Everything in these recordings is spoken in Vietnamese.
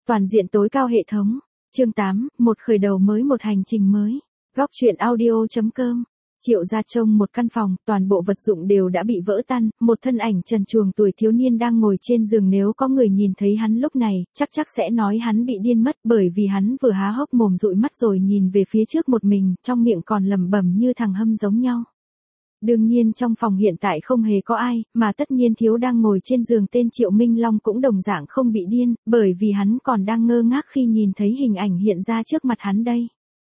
toàn diện tối cao hệ thống. Chương 8, một khởi đầu mới, một hành trình mới. Góc truyện audio.com. Triệu gia trông một căn phòng, toàn bộ vật dụng đều đã bị vỡ tan, một thân ảnh trần truồng tuổi thiếu niên đang ngồi trên giường, nếu có người nhìn thấy hắn lúc này, chắc sẽ nói hắn bị điên mất, bởi vì hắn vừa há hốc mồm dụi mắt rồi nhìn về phía trước một mình, trong miệng còn lẩm bẩm như thằng hâm giống nhau. Đương nhiên trong phòng hiện tại không hề có ai, mà tất nhiên thiếu đang ngồi trên giường tên Triệu Minh Long cũng đồng dạng không bị điên, bởi vì hắn còn đang ngơ ngác khi nhìn thấy hình ảnh hiện ra trước mặt hắn đây.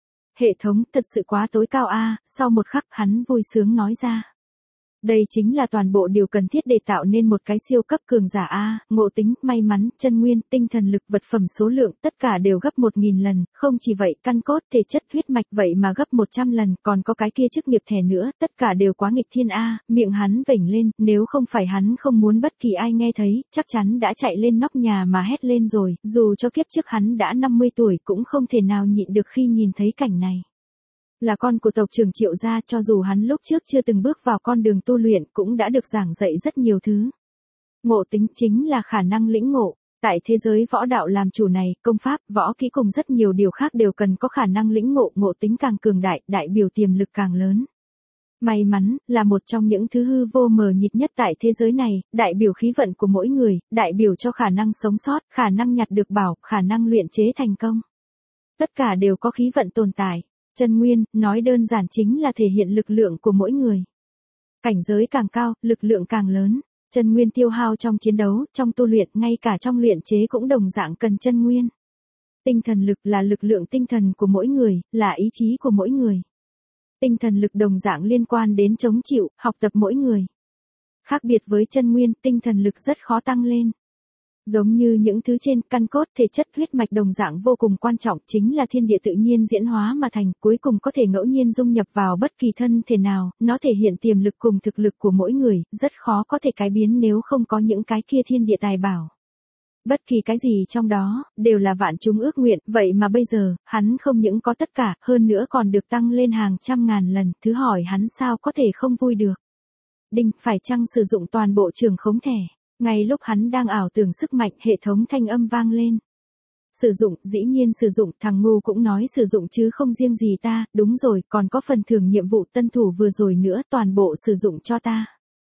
Hệ thống thật sự quá tối cao a, sau một khắc hắn vui sướng nói ra. Đây chính là toàn bộ điều cần thiết để tạo nên một cái siêu cấp cường giả a, ngộ tính, may mắn, chân nguyên, tinh thần lực, vật phẩm số lượng, tất cả đều gấp 1000 lần, không chỉ vậy, căn cốt, thể chất, huyết mạch vậy mà gấp 100 lần, còn có cái kia chức nghiệp thẻ nữa, tất cả đều quá nghịch thiên a, miệng hắn vểnh lên, nếu không phải hắn không muốn bất kỳ ai nghe thấy, chắc chắn đã chạy lên nóc nhà mà hét lên rồi, dù cho kiếp trước hắn đã 50 tuổi cũng không thể nào nhịn được khi nhìn thấy cảnh này. Là con của tộc trưởng Triệu gia, cho dù hắn lúc trước chưa từng bước vào con đường tu luyện cũng đã được giảng dạy rất nhiều thứ. Ngộ tính chính là khả năng lĩnh ngộ. Tại thế giới võ đạo làm chủ này, công pháp, võ kỹ cùng rất nhiều điều khác đều cần có khả năng lĩnh ngộ, ngộ tính càng cường đại, đại biểu tiềm lực càng lớn. May mắn, là một trong những thứ hư vô mờ nhịp nhất tại thế giới này, đại biểu khí vận của mỗi người, đại biểu cho khả năng sống sót, khả năng nhặt được bảo, khả năng luyện chế thành công. Tất cả đều có khí vận tồn tại. Chân nguyên, nói đơn giản chính là thể hiện lực lượng của mỗi người. Cảnh giới càng cao, lực lượng càng lớn. Chân nguyên tiêu hao trong chiến đấu, trong tu luyện, ngay cả trong luyện chế cũng đồng dạng cần chân nguyên. Tinh thần lực là lực lượng tinh thần của mỗi người, là ý chí của mỗi người. Tinh thần lực đồng dạng liên quan đến chống chịu, học tập mỗi người. Khác biệt với chân nguyên, tinh thần lực rất khó tăng lên. Giống như những thứ trên, căn cốt, thể chất, huyết mạch đồng dạng vô cùng quan trọng, chính là thiên địa tự nhiên diễn hóa mà thành, cuối cùng có thể ngẫu nhiên dung nhập vào bất kỳ thân thể nào, nó thể hiện tiềm lực cùng thực lực của mỗi người, rất khó có thể cải biến nếu không có những cái kia thiên địa tài bảo. Bất kỳ cái gì trong đó, đều là vạn chúng ước nguyện, vậy mà bây giờ, hắn không những có tất cả, hơn nữa còn được tăng lên hàng trăm ngàn lần, thứ hỏi hắn sao có thể không vui được. Đinh, phải chăng sử dụng toàn bộ trường khống thẻ? Ngay lúc hắn đang ảo tưởng sức mạnh, hệ thống thanh âm vang lên. Sử dụng, dĩ nhiên sử dụng, thằng ngu cũng nói sử dụng chứ không riêng gì ta, đúng rồi, còn có phần thưởng nhiệm vụ tân thủ vừa rồi nữa, toàn bộ sử dụng cho ta.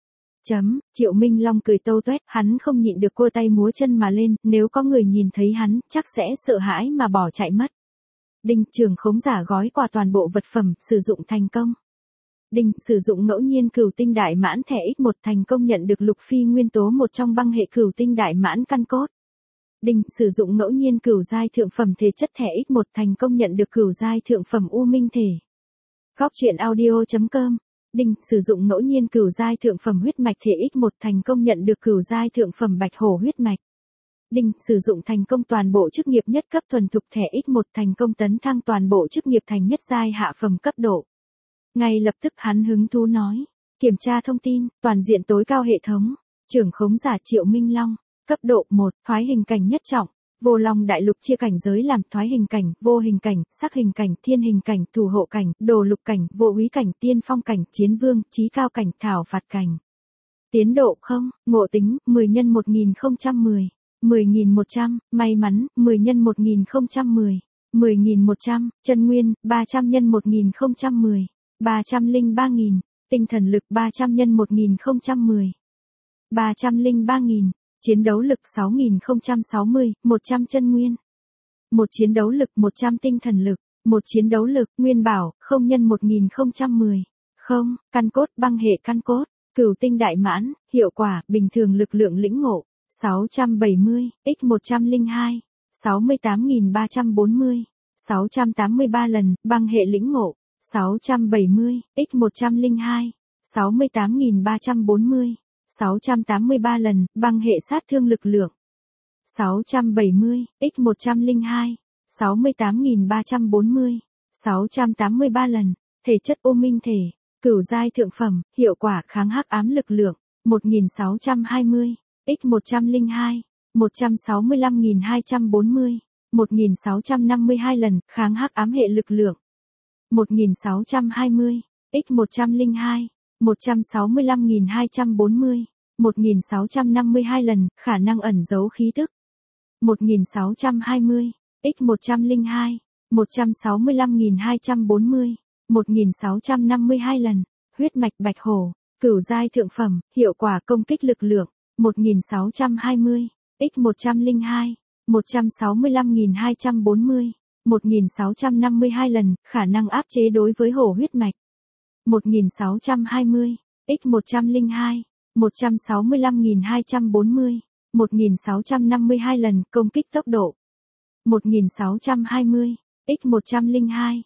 Triệu Minh Long cười tâu tuét, hắn không nhịn được cua tay múa chân mà lên, nếu có người nhìn thấy hắn, chắc sẽ sợ hãi mà bỏ chạy mất. Đinh, trường khống giả gói quà toàn bộ vật phẩm, sử dụng thành công. Đinh, sử dụng ngẫu nhiên cửu tinh đại mãn thẻ X1 thành công nhận được lục phi nguyên tố một trong băng hệ cửu tinh đại mãn căn cốt. Đinh, sử dụng ngẫu nhiên cửu giai thượng phẩm thể chất thẻ X1 thành công nhận được cửu giai thượng phẩm u minh thể. Góc truyện audio.com. Đinh, sử dụng ngẫu nhiên cửu giai thượng phẩm huyết mạch thể X1 thành công nhận được cửu giai thượng phẩm bạch hổ huyết mạch. Đinh, sử dụng thành công toàn bộ chức nghiệp nhất cấp thuần thục thẻ X1 thành công tấn thăng toàn bộ chức nghiệp thành nhất giai hạ phẩm cấp độ. Ngay lập tức hắn hứng thú nói, kiểm tra thông tin, toàn diện tối cao hệ thống, trưởng khống giả Triệu Minh Long, cấp độ 1, thoái hình cảnh nhất trọng, vô long đại lục chia cảnh giới làm thoái hình cảnh, vô hình cảnh, sắc hình cảnh, thiên hình cảnh, thủ hộ cảnh, đồ lục cảnh, vô úy cảnh, tiên phong cảnh, chiến vương, chí cao cảnh, thảo phạt cảnh. Tiến độ không, ngộ tính, 10 x 1010, 10.100, may mắn, 10 x 1010, 10.100, chân nguyên, 300 x 1010. 303.000, tinh thần lực 300 x 1010, 303.000, chiến đấu lực 6060, 100 chân nguyên, 1 chiến đấu lực 100 tinh thần lực, 1 chiến đấu lực, nguyên bảo, 0 x 1010, 0, căn cốt băng hệ căn cốt, cửu tinh đại mãn, hiệu quả, bình thường lực lượng lĩnh ngộ, 670, x 102, 68.340, 683 lần, băng hệ lĩnh ngộ. 670, x 102, 68.340, 683 lần, băng hệ sát thương lực lượng. 670, x 102, 68.340, 683 lần, thể chất u minh thể, cửu giai thượng phẩm, hiệu quả kháng hắc ám lực lượng. 1620, x 102, 165.240, 1652 lần, kháng hắc ám hệ lực lượng. 1620, x 102, 165.240, 1652 lần, khả năng ẩn giấu khí tức. 1620, x102, 165.240, 1652 lần, huyết mạch bạch hổ, cửu giai thượng phẩm, hiệu quả công kích lực lượng, 1620, x102, 165.240, 1652 lần, khả năng áp chế đối với hổ huyết mạch. 1620, x102, 165.240, 1652 lần, công kích tốc độ. 1620, x102,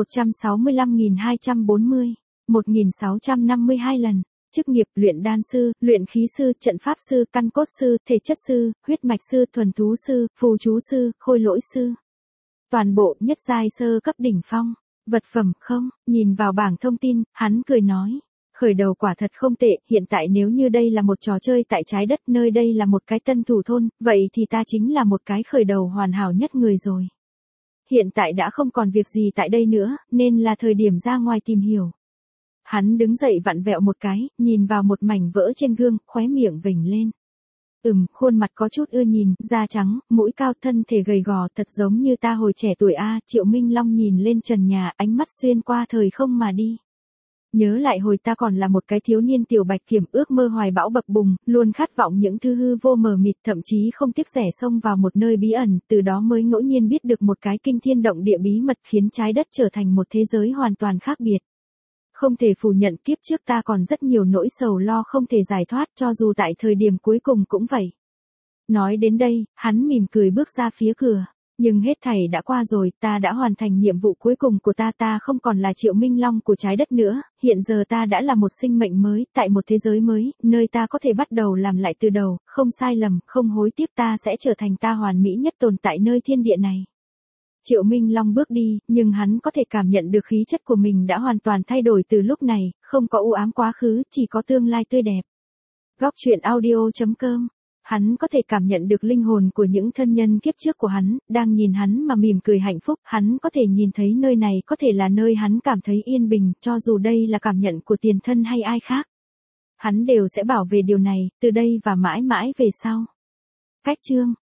165.240, 1652 lần, chức nghiệp luyện đan sư, luyện khí sư, trận pháp sư, căn cốt sư, thể chất sư, huyết mạch sư, thuần thú sư, phù chú sư, khôi lỗi sư. Toàn bộ nhất giai sơ cấp đỉnh phong. Vật phẩm không, nhìn vào bảng thông tin, hắn cười nói. Khởi đầu quả thật không tệ, hiện tại nếu như đây là một trò chơi tại trái đất, nơi đây là một cái tân thủ thôn, vậy thì ta chính là một cái khởi đầu hoàn hảo nhất người rồi. Hiện tại đã không còn việc gì tại đây nữa, nên là thời điểm ra ngoài tìm hiểu. Hắn đứng dậy vặn vẹo một cái, nhìn vào một mảnh vỡ trên gương, khóe miệng vểnh lên. Khuôn mặt có chút ưa nhìn, da trắng, mũi cao, thân thể gầy gò, thật giống như ta hồi trẻ tuổi a. Triệu Minh Long nhìn lên trần nhà, ánh mắt xuyên qua thời không mà đi. Nhớ lại hồi ta còn là một cái thiếu niên tiểu bạch kiểm, ước mơ hoài bão bập bùng, luôn khát vọng những thứ hư vô mờ mịt, thậm chí không tiếc rẻ xông vào một nơi bí ẩn, từ đó mới ngẫu nhiên biết được một cái kinh thiên động địa bí mật khiến trái đất trở thành một thế giới hoàn toàn khác biệt. Không thể phủ nhận kiếp trước ta còn rất nhiều nỗi sầu lo không thể giải thoát, cho dù tại thời điểm cuối cùng cũng vậy. Nói đến đây, hắn mỉm cười bước ra phía cửa. Nhưng hết thảy đã qua rồi, ta đã hoàn thành nhiệm vụ cuối cùng của ta không còn là Triệu Minh Long của trái đất nữa, hiện giờ ta đã là một sinh mệnh mới, tại một thế giới mới, nơi ta có thể bắt đầu làm lại từ đầu, không sai lầm, không hối tiếc, ta sẽ trở thành ta hoàn mỹ nhất tồn tại nơi thiên địa này. Triệu Minh Long bước đi, nhưng hắn có thể cảm nhận được khí chất của mình đã hoàn toàn thay đổi từ lúc này, không có u ám quá khứ, chỉ có tương lai tươi đẹp. Góc truyện audio.com. Hắn có thể cảm nhận được linh hồn của những thân nhân kiếp trước của hắn, đang nhìn hắn mà mỉm cười hạnh phúc, hắn có thể nhìn thấy nơi này có thể là nơi hắn cảm thấy yên bình, cho dù đây là cảm nhận của tiền thân hay ai khác. Hắn đều sẽ bảo vệ điều này, từ đây và mãi mãi về sau. Cách chương.